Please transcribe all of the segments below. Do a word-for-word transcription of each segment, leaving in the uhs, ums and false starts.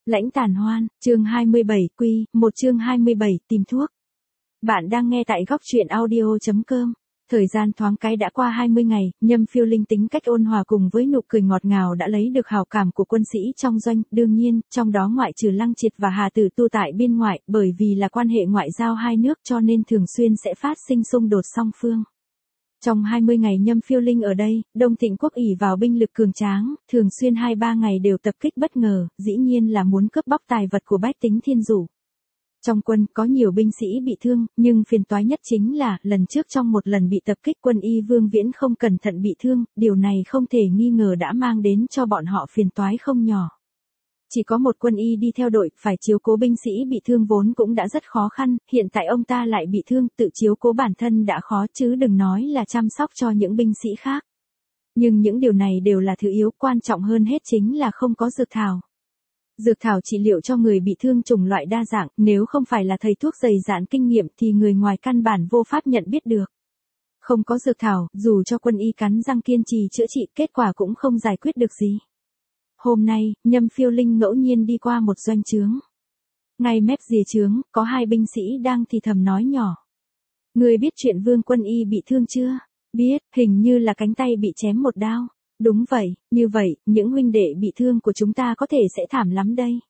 Lãnh tàn hoan, chương hai mươi bảy, quy, một chương hai mươi bảy, tìm thuốc. Bạn đang nghe tại góc truyện audio chấm com. Thời gian thoáng cái đã qua hai mươi ngày, Nhâm Phiêu Linh tính cách ôn hòa cùng với nụ cười ngọt ngào đã lấy được hảo cảm của quân sĩ trong doanh, đương nhiên, trong đó ngoại trừ Lăng Triệt và Hà Tử Tu tại biên ngoại, bởi vì là quan hệ ngoại giao hai nước cho nên thường xuyên sẽ phát sinh xung đột song phương. Trong hai mươi ngày Nhâm Phiêu Linh ở đây, Đông Thịnh quốc ỷ vào binh lực cường tráng, thường xuyên hai ba ngày đều tập kích bất ngờ, dĩ nhiên là muốn cướp bóc tài vật của bách tính thiên dụ. Trong quân có nhiều binh sĩ bị thương, nhưng phiền toái nhất chính là, lần trước trong một lần bị tập kích quân y Vương Viễn không cẩn thận bị thương, điều này không thể nghi ngờ đã mang đến cho bọn họ phiền toái không nhỏ. Chỉ có một quân y đi theo đội, phải chiếu cố binh sĩ bị thương vốn cũng đã rất khó khăn, hiện tại ông ta lại bị thương, tự chiếu cố bản thân đã khó chứ đừng nói là chăm sóc cho những binh sĩ khác. Nhưng những điều này đều là thứ yếu, quan trọng hơn hết chính là không có dược thảo. Dược thảo trị liệu cho người bị thương chủng loại đa dạng, nếu không phải là thầy thuốc dày dạn kinh nghiệm thì người ngoài căn bản vô pháp nhận biết được. Không có dược thảo, dù cho quân y cắn răng kiên trì chữa trị, kết quả cũng không giải quyết được gì. Hôm nay, Nhâm Phiêu Linh ngẫu nhiên đi qua một doanh trướng. Ngay mép rìa trướng, có hai binh sĩ đang thì thầm nói nhỏ. Người biết chuyện Vương quân y bị thương chưa? Biết, hình như là cánh tay bị chém một đao. Đúng vậy, như vậy, những huynh đệ bị thương của chúng ta có thể sẽ thảm lắm đây.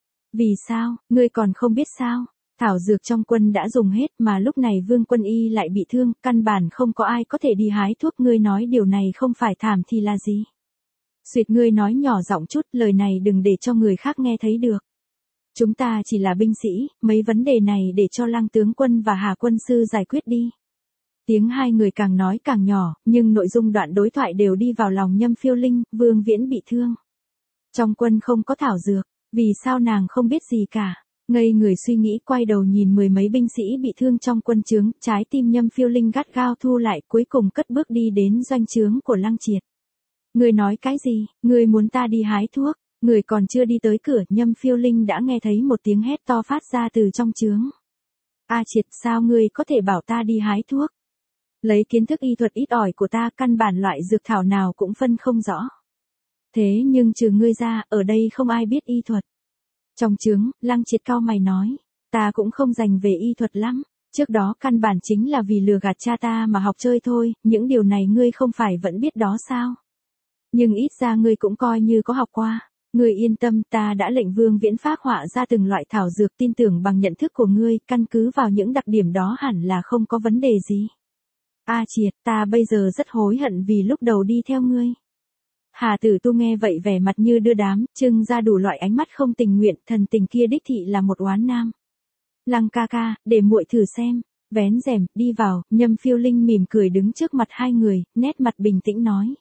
Vì sao, ngươi còn không biết sao? Thảo dược trong quân đã dùng hết mà lúc này Vương quân y lại bị thương, căn bản không có ai có thể đi hái thuốc, ngươi nói điều này không phải thảm thì là gì? Xuyệt, ngươi nói nhỏ giọng chút, lời này đừng để cho người khác nghe thấy được. Chúng ta chỉ là binh sĩ, mấy vấn đề này để cho Lăng tướng quân và Hà quân sư giải quyết đi. Tiếng hai người càng nói càng nhỏ, nhưng nội dung đoạn đối thoại đều đi vào lòng Nhâm Phiêu Linh. Vương Viễn bị thương. Trong quân không có thảo dược, vì sao nàng không biết gì cả. Ngây người suy nghĩ, quay đầu nhìn mười mấy binh sĩ bị thương trong quân trướng, trái tim Nhâm Phiêu Linh gắt gao thu lại, cuối cùng cất bước đi đến doanh trướng của Lăng Triệt. Ngươi nói cái gì, ngươi muốn ta đi hái thuốc? Người còn chưa đi tới cửa, Nhâm Phiêu Linh đã nghe thấy một tiếng hét to phát ra từ trong trướng. A Triệt, sao ngươi có thể bảo ta đi hái thuốc? Lấy kiến thức y thuật ít ỏi của ta, căn bản loại dược thảo nào cũng phân không rõ. Thế nhưng trừ ngươi ra, ở đây không ai biết y thuật. Trong trướng, Lăng Triệt cau mày nói, ta cũng không dành về y thuật lắm. Trước đó căn bản chính là vì lừa gạt cha ta mà học chơi thôi, những điều này ngươi không phải vẫn biết đó sao? Nhưng ít ra ngươi cũng coi như có học qua. Ngươi yên tâm, ta đã lệnh Vương Viễn phác họa ra từng loại thảo dược, tin tưởng bằng nhận thức của ngươi, căn cứ vào những đặc điểm đó hẳn là không có vấn đề gì. A Triệt, ta bây giờ rất hối hận vì lúc đầu đi theo ngươi. Hà Tử Tu nghe vậy vẻ mặt như đưa đám, trưng ra đủ loại ánh mắt không tình nguyện, thần tình kia đích thị là một oán nam. Lăng ca ca, để muội thử xem. Vén rèm, đi vào, Nhâm Phiêu Linh mỉm cười đứng trước mặt hai người, nét mặt bình tĩnh nói.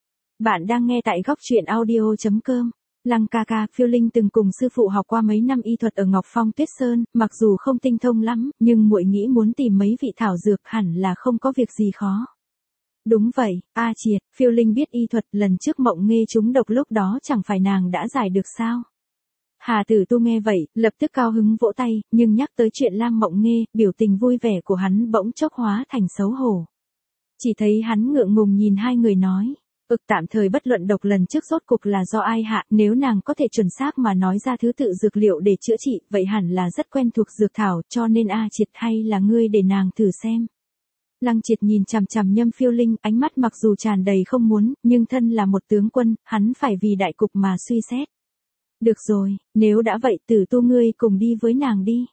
Bạn đang nghe tại góc truyện audio chấm com. Lăng ca ca, Phiêu Linh từng cùng sư phụ học qua mấy năm y thuật ở Ngọc Phong Tuyết Sơn, mặc dù không tinh thông lắm, nhưng muội nghĩ muốn tìm mấy vị thảo dược hẳn là không có việc gì khó. Đúng vậy, A Triệt, Phiêu Linh biết y thuật, lần trước Mộng Nghê trúng độc lúc đó chẳng phải nàng đã giải được sao? Hà Tử Tu nghe vậy, lập tức cao hứng vỗ tay, nhưng nhắc tới chuyện Lam Mộng Nghê, biểu tình vui vẻ của hắn bỗng chốc hóa thành xấu hổ. Chỉ thấy hắn ngượng ngùng nhìn hai người nói. Ực tạm thời bất luận độc lần trước rốt cục là do ai hạ, nếu nàng có thể chuẩn xác mà nói ra thứ tự dược liệu để chữa trị, vậy hẳn là rất quen thuộc dược thảo, cho nên A Triệt hay là ngươi để nàng thử xem. Lăng Triệt nhìn chằm chằm Nhâm Phiêu Linh, ánh mắt mặc dù tràn đầy không muốn, nhưng thân là một tướng quân, hắn phải vì đại cục mà suy xét. Được rồi, nếu đã vậy Tử Tu ngươi cùng đi với nàng đi.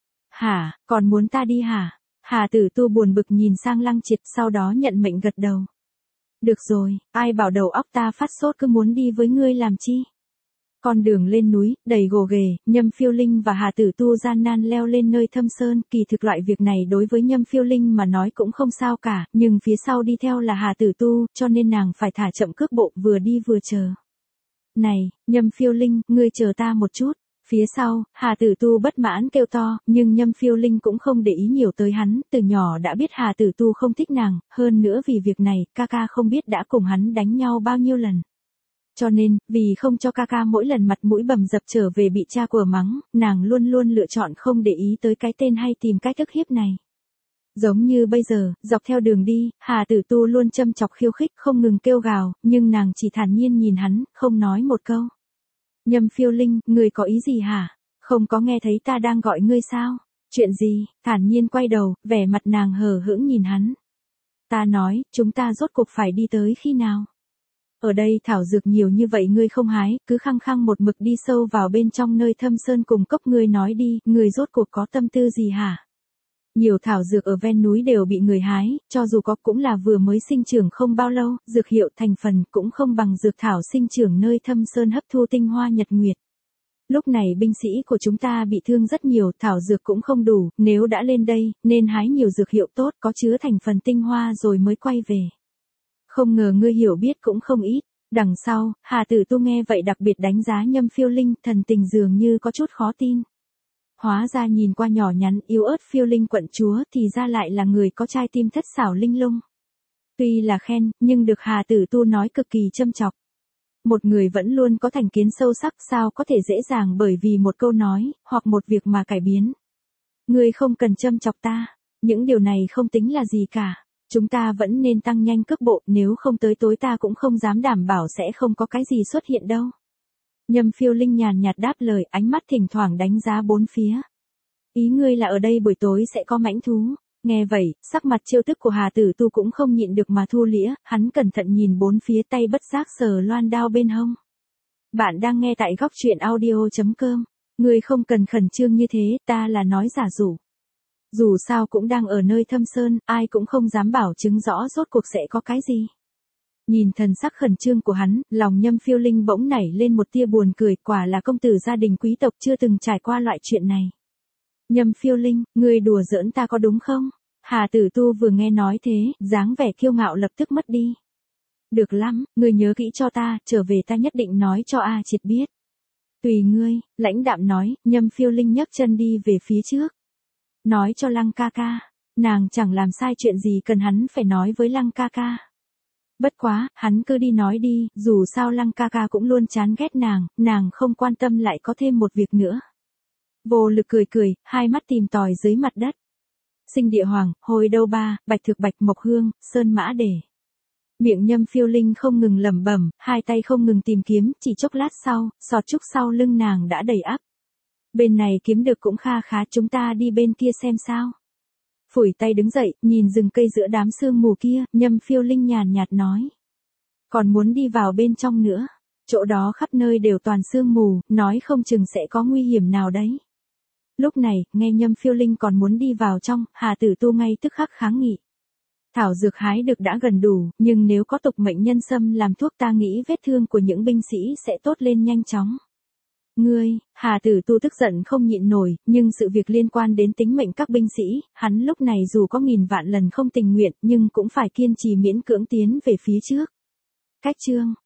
Hả, còn muốn ta đi hả? Hà Tử Tu buồn bực nhìn sang Lăng Triệt, sau đó nhận mệnh gật đầu. Được rồi, ai bảo đầu óc ta phát sốt cứ muốn đi với ngươi làm chi? Con đường lên núi, đầy gồ ghề, Nhâm Phiêu Linh và Hà Tử Tu gian nan leo lên nơi thâm sơn, kỳ thực loại việc này đối với Nhâm Phiêu Linh mà nói cũng không sao cả, nhưng phía sau đi theo là Hà Tử Tu, cho nên nàng phải thả chậm cước bộ, vừa đi vừa chờ. Này, Nhâm Phiêu Linh, ngươi chờ ta một chút. Phía sau, Hà Tử Tu bất mãn kêu to, nhưng Nhâm Phiêu Linh cũng không để ý nhiều tới hắn, từ nhỏ đã biết Hà Tử Tu không thích nàng, hơn nữa vì việc này, ca ca không biết đã cùng hắn đánh nhau bao nhiêu lần. Cho nên, vì không cho ca ca mỗi lần mặt mũi bầm dập trở về bị cha của mắng, nàng luôn luôn lựa chọn không để ý tới cái tên hay tìm cách ức hiếp này. Giống như bây giờ, dọc theo đường đi, Hà Tử Tu luôn châm chọc khiêu khích không ngừng kêu gào, nhưng nàng chỉ thản nhiên nhìn hắn, không nói một câu. Nhâm Phiêu Linh, ngươi có ý gì hả? Không có nghe thấy ta đang gọi ngươi sao? Chuyện gì? Thản nhiên quay đầu, vẻ mặt nàng hờ hững nhìn hắn. Ta nói, chúng ta rốt cuộc phải đi tới khi nào? Ở đây thảo dược nhiều như vậy ngươi không hái, cứ khăng khăng một mực đi sâu vào bên trong nơi thâm sơn cùng cốc, ngươi nói đi, ngươi rốt cuộc có tâm tư gì hả? Nhiều thảo dược ở ven núi đều bị người hái, cho dù có cũng là vừa mới sinh trưởng không bao lâu, dược hiệu thành phần cũng không bằng dược thảo sinh trưởng nơi thâm sơn hấp thu tinh hoa nhật nguyệt. Lúc này binh sĩ của chúng ta bị thương rất nhiều, thảo dược cũng không đủ, nếu đã lên đây, nên hái nhiều dược hiệu tốt có chứa thành phần tinh hoa rồi mới quay về. Không ngờ ngươi hiểu biết cũng không ít. Đằng sau, Hà Tử Tu nghe vậy đặc biệt đánh giá Nhâm Phiêu Linh, thần tình dường như có chút khó tin. Hóa ra nhìn qua nhỏ nhắn yếu ớt Phiêu Linh quận chúa thì ra lại là người có trai tim thất xảo linh lung. Tuy là khen, nhưng được Hà Tử Tu nói cực kỳ châm chọc. Một người vẫn luôn có thành kiến sâu sắc sao có thể dễ dàng bởi vì một câu nói, hoặc một việc mà cải biến. Ngươi không cần châm chọc ta, những điều này không tính là gì cả. Chúng ta vẫn nên tăng nhanh cước bộ, nếu không tới tối ta cũng không dám đảm bảo sẽ không có cái gì xuất hiện đâu. Nhâm Phiêu Linh nhàn nhạt đáp lời, ánh mắt thỉnh thoảng đánh giá bốn phía. Ý ngươi là ở đây buổi tối sẽ có mãnh thú. Nghe vậy, sắc mặt trêu tức của Hà Tử Tu cũng không nhịn được mà thu lĩa, hắn cẩn thận nhìn bốn phía, tay bất giác sờ loan đao bên hông. Bạn đang nghe tại góc truyện audio chấm com. Ngươi không cần khẩn trương như thế, ta là nói giả dụ. Dù sao cũng đang ở nơi thâm sơn, ai cũng không dám bảo chứng rõ rốt cuộc sẽ có cái gì. Nhìn thần sắc khẩn trương của hắn, lòng Nhâm Phiêu Linh bỗng nảy lên một tia buồn cười, quả là công tử gia đình quý tộc chưa từng trải qua loại chuyện này. Nhâm Phiêu Linh, ngươi đùa giỡn ta có đúng không? Hà Tử Tu vừa nghe nói thế, dáng vẻ kiêu ngạo lập tức mất đi. Được lắm, ngươi nhớ kỹ cho ta, trở về ta nhất định nói cho A Triệt biết. Tùy ngươi, lãnh đạm nói, Nhâm Phiêu Linh nhấc chân đi về phía trước. Nói cho Lăng ca ca, nàng chẳng làm sai chuyện gì cần hắn phải nói với Lăng ca ca. Bất quá, hắn cứ đi nói đi, dù sao Lăng ca ca cũng luôn chán ghét nàng, nàng không quan tâm lại có thêm một việc nữa. Vô Lực cười cười, hai mắt tìm tòi dưới mặt đất. Sinh địa hoàng, hồi đâu ba, bạch thực bạch mộc hương, sơn mã để. Miệng Nhâm Phiêu Linh không ngừng lẩm bẩm, hai tay không ngừng tìm kiếm, chỉ chốc lát sau, sọt trúc sau lưng nàng đã đầy ắp. Bên này kiếm được cũng kha khá, chúng ta đi bên kia xem sao. Phủi tay đứng dậy, nhìn rừng cây giữa đám sương mù kia, Nhâm Phiêu Linh nhàn nhạt nói. Còn muốn đi vào bên trong nữa, chỗ đó khắp nơi đều toàn sương mù, nói không chừng sẽ có nguy hiểm nào đấy. Lúc này, nghe Nhâm Phiêu Linh còn muốn đi vào trong, Hà Tử Tu ngay tức khắc kháng nghị. Thảo dược hái được đã gần đủ, nhưng nếu có tục mệnh nhân sâm làm thuốc ta nghĩ vết thương của những binh sĩ sẽ tốt lên nhanh chóng. Ngươi, Hà Tử Tu tức giận không nhịn nổi, nhưng sự việc liên quan đến tính mệnh các binh sĩ, hắn lúc này dù có nghìn vạn lần không tình nguyện nhưng cũng phải kiên trì miễn cưỡng tiến về phía trước. Cách chương